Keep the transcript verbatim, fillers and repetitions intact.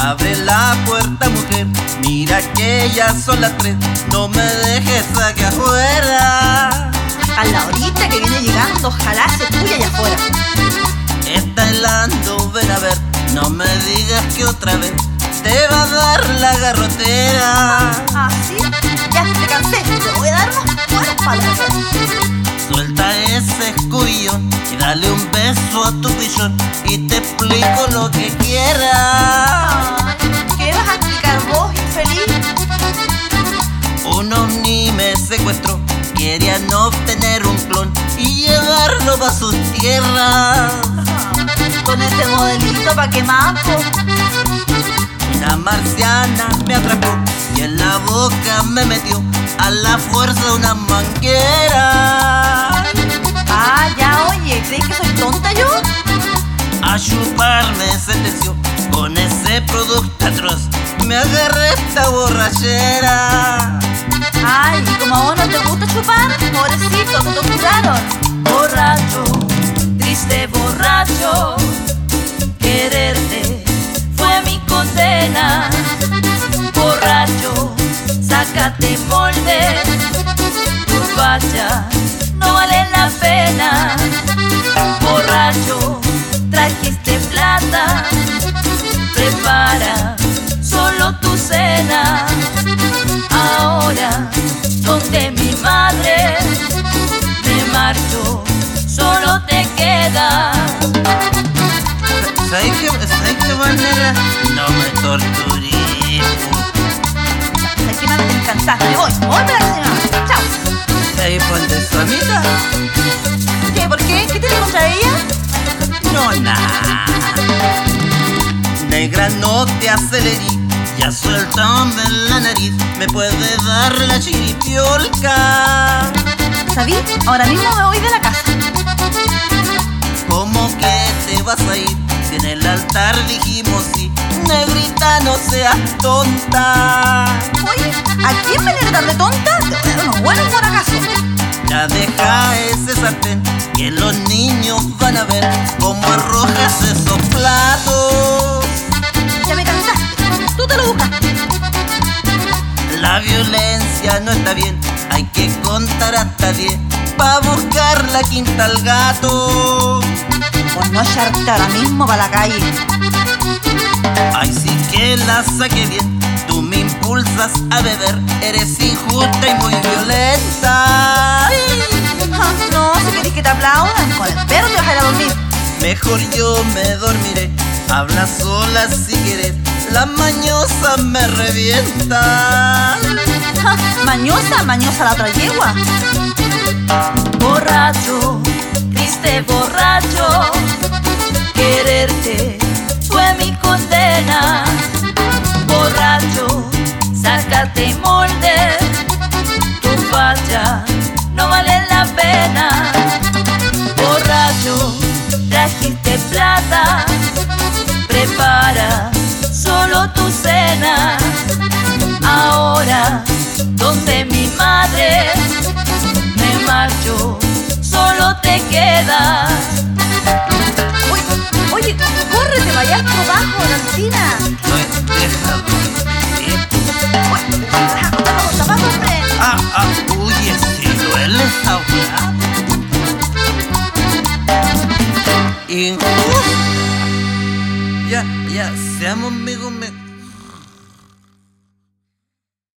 Abre la puerta, mujer, mira que ya son las tres. No me dejes aquí afuera. A la horita que viene llegando, ojalá se tuya allá afuera. Está helando, ven a ver. No me digas que otra vez te va a dar la garrotera. ¿Ah, sí? Ya te cansé, te voy a dar unos buenos palos. Suelta ese escubillón y dale un beso a tu pichón y te explico lo que quieras. Ay, ¿qué vas a explicar vos, infeliz? Un ovni me secuestró, querían obtener un clon y llevarlo pa' sus tierras. Con ese modelito pa' qué más, po. Una marciana me atrapó y en la boca me metió a la fuerza una manguera. Ah, ya, oye, ¿crees que soy tonta yo? A chuparme sentenció con ese producto atroz. Me agarré esta borrachera. Ay, y como a vos no te gusta chupar, pobrecito, te torturaron. Borracho, triste borracho, quererte fue mi condena. Borracho, sácate molde, tus fachas no valen la pena. Borracho, trajiste plata, prepara solo tu cena. Ahora, donde mi madre, me marcho, solo te queda. ¿Sabes qué, ¿sabes qué manera? No me torturé. ¿Sabes qué, mami? Me cansaste, me voy, me voy para la cocina. Chao. ¿Ahí ponte su amiga? ¿Qué? ¿Por qué? ¿Qué tiene contra ella? No, nada. Negra, no te acelerí. Ya suéltame la nariz, me puede dar la chiripiolca. ¿Sabí? Ahora mismo me voy de la casa. ¿Cómo que te vas a ir? Si en el altar dijimos sí. Negrita, no seas tonta. Oye, ¿a quién me le de tonta? Te voy a dar unos buenos guaracazos. Ya deja ese sartén, que los niños van a ver cómo arrojas esos platos. Ya me cansaste, tú te lo buscas. La violencia no está bien, hay que contar hasta diez pa' buscar la quinta al gato. Por no echarte ahora mismo para la calle. Ay, sí que la saqué bien, tú me impulsas a beber, eres injusta y muy violenta. Ah, no, si querés que te aplaudan, con el perro te vas a ir a dormir. Mejor yo me dormiré, habla sola si quieres, la mañosa me revienta. Ja, mañosa, mañosa la otra yegua. Borracho, triste borracho, quererte fue mi condena. Borracho, sácate molde, tu facha no vale la pena. Borracho, trajiste plata, prepara solo tu cena. Ahora, donde mi madre, me marcho, solo te quedas. Oye, oye, corre, te vayas por abajo, Nantina. No, deja dormir. Oye, deja contarlo con zapatos, hombre. Ah, ah, uy, si duele esa weá. Injusto. Ya, ya, seamos amigos. Me...